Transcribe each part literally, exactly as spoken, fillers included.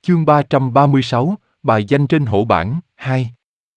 Chương ba trăm ba mươi sáu, bài danh trên hổ bảng, hai.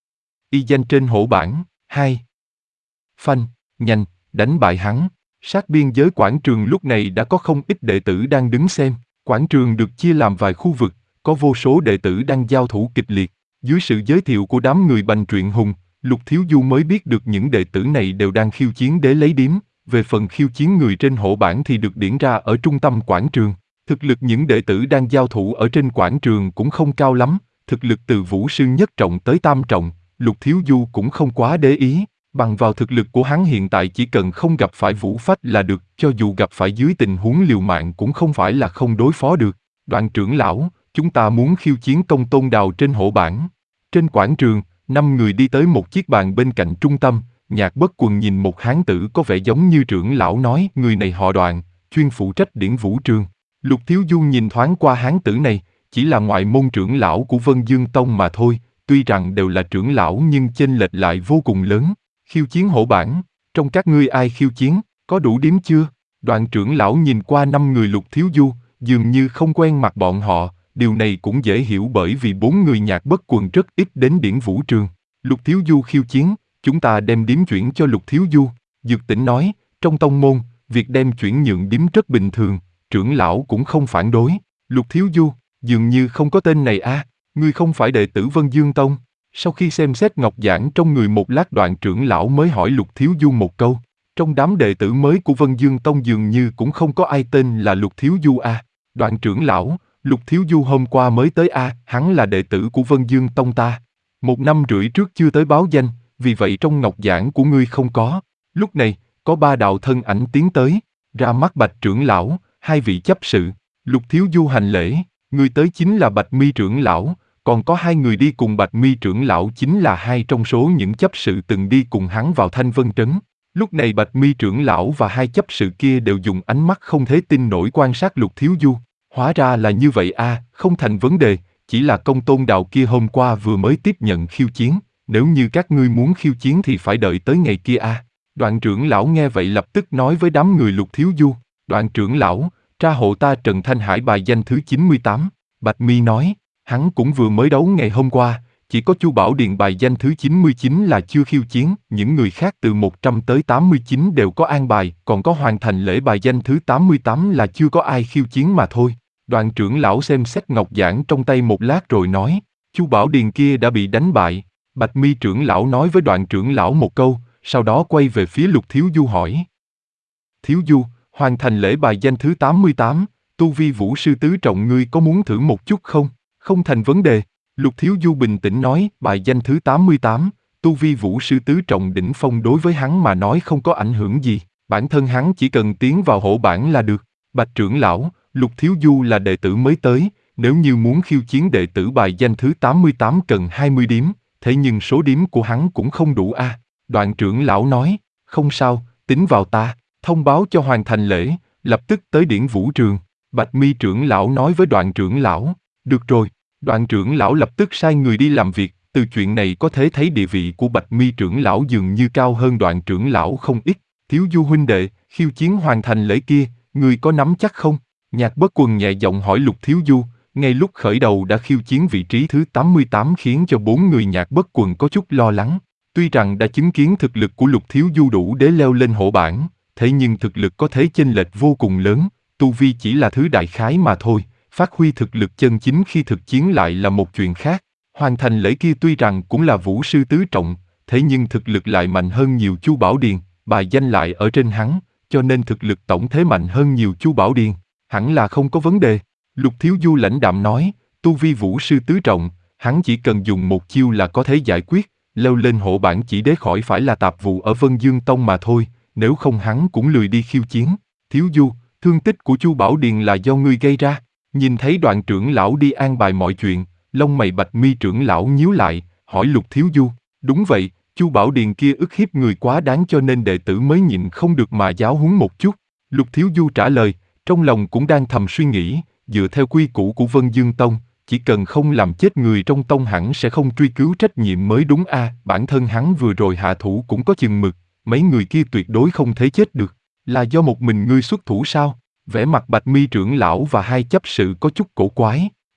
Y danh trên hổ bảng, hai. Phanh, nhanh, đánh bại hắn. Sát biên giới quảng trường lúc này đã có không ít đệ tử đang đứng xem. Quảng trường được chia làm vài khu vực, có vô số đệ tử đang giao thủ kịch liệt. Dưới sự giới thiệu của đám người Bành Truyện Hùng, Lục Thiếu Du mới biết được những đệ tử này đều đang khiêu chiến để lấy điếm. Về phần khiêu chiến người trên hổ bảng thì được điển ra ở trung tâm quảng trường. Thực lực những đệ tử đang giao thủ ở trên quảng trường cũng không cao lắm, thực lực từ vũ sư nhất trọng tới tam trọng, Lục Thiếu Du cũng không quá để ý, bằng vào thực lực của hắn hiện tại chỉ cần không gặp phải vũ phách là được, cho dù gặp phải dưới tình huống liều mạng cũng không phải là không đối phó được. Đoạn trưởng lão, chúng ta muốn khiêu chiến Công Tôn Đào trên hổ bảng. Trên quảng trường, năm người đi tới một chiếc bàn bên cạnh trung tâm, Nhạc Bất Quần nhìn một hán tử có vẻ giống như trưởng lão nói, người này họ Đoạn, chuyên phụ trách điển vũ trường. Lục Thiếu Du nhìn thoáng qua hán tử này, chỉ là ngoại môn trưởng lão của Vân Dương Tông mà thôi, tuy rằng đều là trưởng lão nhưng chênh lệch lại vô cùng lớn. Khiêu chiến hổ bảng, trong các ngươi ai khiêu chiến, có đủ điếm chưa? Đoạn trưởng lão nhìn qua năm người Lục Thiếu Du, dường như không quen mặt bọn họ, điều này cũng dễ hiểu bởi vì bốn người Nhạc Bất Quần rất ít đến điển vũ trường. Lục Thiếu Du khiêu chiến, chúng ta đem điếm chuyển cho Lục Thiếu Du. Dược Tĩnh nói, trong tông môn, việc đem chuyển nhượng điếm rất bình thường, trưởng lão cũng không phản đối. Lục Thiếu Du, dường như không có tên này a, ngươi không phải đệ tử Vân Dương Tông. Sau khi xem xét ngọc giản trong người một lát, Đoạn trưởng lão mới hỏi Lục Thiếu Du một câu. Trong đám đệ tử mới của Vân Dương Tông dường như cũng không có ai tên là Lục Thiếu Du a. Đoạn trưởng lão, Lục Thiếu Du hôm qua mới tới a, hắn là đệ tử của Vân Dương Tông ta. Một năm rưỡi trước chưa tới báo danh, vì vậy trong ngọc giản của ngươi không có. Lúc này, có ba đạo thân ảnh tiến tới, ra mắt Bạch trưởng lão, hai vị chấp sự. Lục Thiếu Du hành lễ, người tới chính là Bạch Mi trưởng lão, còn có hai người đi cùng Bạch Mi trưởng lão chính là hai trong số những chấp sự từng đi cùng hắn vào Thanh Vân Trấn. Lúc này Bạch Mi trưởng lão và hai chấp sự kia đều dùng ánh mắt không thể tin nổi quan sát Lục Thiếu Du. Hóa ra là như vậy a, à, không thành vấn đề, chỉ là Công Tôn Đào kia hôm qua vừa mới tiếp nhận khiêu chiến, nếu như các ngươi muốn khiêu chiến thì phải đợi tới ngày kia a. À. Đoạn trưởng lão nghe vậy lập tức nói với đám người Lục Thiếu Du, Đoạn trưởng lão, tra hộ ta Trần Thanh Hải bài danh thứ chín mươi tám. Bạch Mi nói, hắn cũng vừa mới đấu ngày hôm qua, chỉ có Chu Bảo Điền bài danh thứ chín mươi chín là chưa khiêu chiến, những người khác từ một trăm tới tám mươi chín đều có an bài, còn có Hoàn Thành Lễ bài danh thứ tám mươi tám là chưa có ai khiêu chiến mà thôi. Đoạn trưởng lão xem xét ngọc giản trong tay một lát rồi nói, Chu Bảo Điền kia đã bị đánh bại. Bạch Mi trưởng lão nói với Đoạn trưởng lão một câu, sau đó quay về phía Lục Thiếu Du hỏi. Thiếu Du, Hoàn Thành Lễ bài danh thứ tám mươi tám, tu vi vũ sư tứ trọng, ngươi có muốn thử một chút không? Không thành vấn đề. Lục Thiếu Du bình tĩnh nói, bài danh thứ tám mươi tám, tu vi vũ sư tứ trọng đỉnh phong đối với hắn mà nói không có ảnh hưởng gì, bản thân hắn chỉ cần tiến vào hổ bảng là được. Bạch trưởng lão, Lục Thiếu Du là đệ tử mới tới, nếu như muốn khiêu chiến đệ tử bài danh thứ tám mươi tám cần hai mươi điếm, thế nhưng số điếm của hắn cũng không đủ a. À. Đoạn trưởng lão nói, không sao, tính vào ta, thông báo cho Hoàn Thành Lễ, lập tức tới điển vũ trường. Bạch Mi trưởng lão nói với Đoạn trưởng lão, được rồi. Đoạn trưởng lão lập tức sai người đi làm việc, từ chuyện này có thể thấy địa vị của Bạch Mi trưởng lão dường như cao hơn Đoạn trưởng lão không ít. Thiếu Du huynh đệ, khiêu chiến Hoàn Thành Lễ kia, người có nắm chắc không? Nhạc Bất Quần nhẹ giọng hỏi Lục Thiếu Du, ngay lúc khởi đầu đã khiêu chiến vị trí thứ tám mươi tám khiến cho bốn người Nhạc Bất Quần có chút lo lắng. Tuy rằng đã chứng kiến thực lực của Lục Thiếu Du đủ để leo lên hổ bảng, thế nhưng thực lực có thể chênh lệch vô cùng lớn, tu vi chỉ là thứ đại khái mà thôi. Phát huy thực lực chân chính khi thực chiến lại là một chuyện khác. Hoàn Thành Lễ kia tuy rằng cũng là vũ sư tứ trọng, thế nhưng thực lực lại mạnh hơn nhiều Chu Bảo Điền, bài danh lại ở trên hắn, cho nên thực lực tổng thế mạnh hơn nhiều Chu Bảo Điền, hẳn là không có vấn đề. Lục Thiếu Du lãnh đạm nói, tu vi vũ sư tứ trọng, hắn chỉ cần dùng một chiêu là có thể giải quyết, leo lên hổ bảng chỉ để khỏi phải là tạp vụ ở Vân Dương Tông mà thôi, nếu không hắn cũng lười đi khiêu chiến. Thiếu Du, thương tích của Chu Bảo Điền là do ngươi gây ra. Nhìn thấy Đoạn trưởng lão đi an bài mọi chuyện, lông mày Bạch Mi trưởng lão nhíu lại, hỏi Lục Thiếu Du, đúng vậy, Chu Bảo Điền kia ức hiếp người quá đáng cho nên đệ tử mới nhịn không được mà giáo huấn một chút. Lục Thiếu Du trả lời, trong lòng cũng đang thầm suy nghĩ, dựa theo quy củ của Vân Dương Tông, chỉ cần không làm chết người trong tông hẳn sẽ không truy cứu trách nhiệm mới đúng a. À, bản thân hắn vừa rồi hạ thủ cũng có chừng mực, mấy người kia tuyệt đối không thể chết được, là do một mình ngươi xuất thủ sao? Vẻ mặt Bạch Mi trưởng lão và hai chấp sự có chút cổ quái.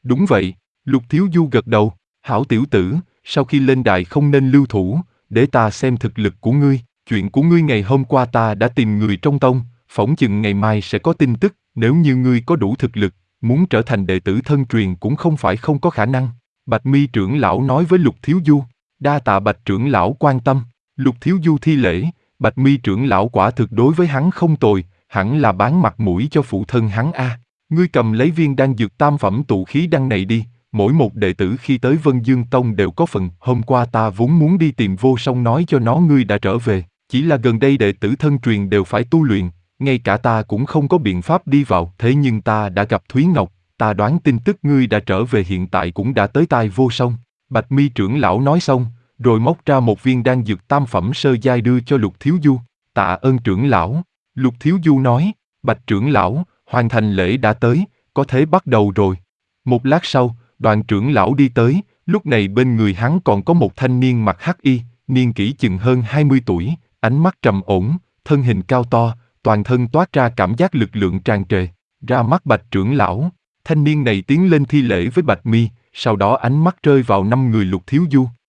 Đúng vậy, Lục Thiếu Du gật đầu, hảo tiểu tử, sau khi lên đài không nên lưu thủ, để ta xem thực lực của ngươi, chuyện của ngươi ngày hôm qua ta đã tìm người trong tông, phỏng chừng ngày mai sẽ có tin tức, nếu như ngươi có đủ thực lực, muốn trở thành đệ tử thân truyền cũng không phải không có khả năng. Bạch Mi trưởng lão nói với Lục Thiếu Du, đa tạ Bạch trưởng lão quan tâm. Lục Thiếu Du thi lễ, Bạch Mi trưởng lão quả thực đối với hắn không tồi, hẳn là bán mặt mũi cho phụ thân hắn a. Ngươi cầm lấy viên đan dược tam phẩm tụ khí đan này đi, mỗi một đệ tử khi tới Vân Dương Tông đều có phần. Hôm qua ta vốn muốn đi tìm Vô Song nói cho nó ngươi đã trở về, chỉ là gần đây đệ tử thân truyền đều phải tu luyện, ngay cả ta cũng không có biện pháp đi vào. Thế nhưng ta đã gặp Thúy Ngọc, ta đoán tin tức ngươi đã trở về hiện tại cũng đã tới tai Vô Song. Bạch Mi trưởng lão nói xong, rồi móc ra một viên đan dược tam phẩm sơ giai đưa cho Lục Thiếu Du. Tạ ơn trưởng lão. Lục Thiếu Du nói, Bạch trưởng lão, hoàn thành lễ đã tới, có thể bắt đầu rồi. Một lát sau, đoàn trưởng lão đi tới, lúc này bên người hắn còn có một thanh niên mặc hắc y, niên kỷ chừng hơn hai mươi tuổi, ánh mắt trầm ổn, thân hình cao to, toàn thân toát ra cảm giác lực lượng tràn trề. Ra mắt Bạch trưởng lão, thanh niên này tiến lên thi lễ với Bạch Mi, sau đó ánh mắt rơi vào năm người Lục Thiếu Du.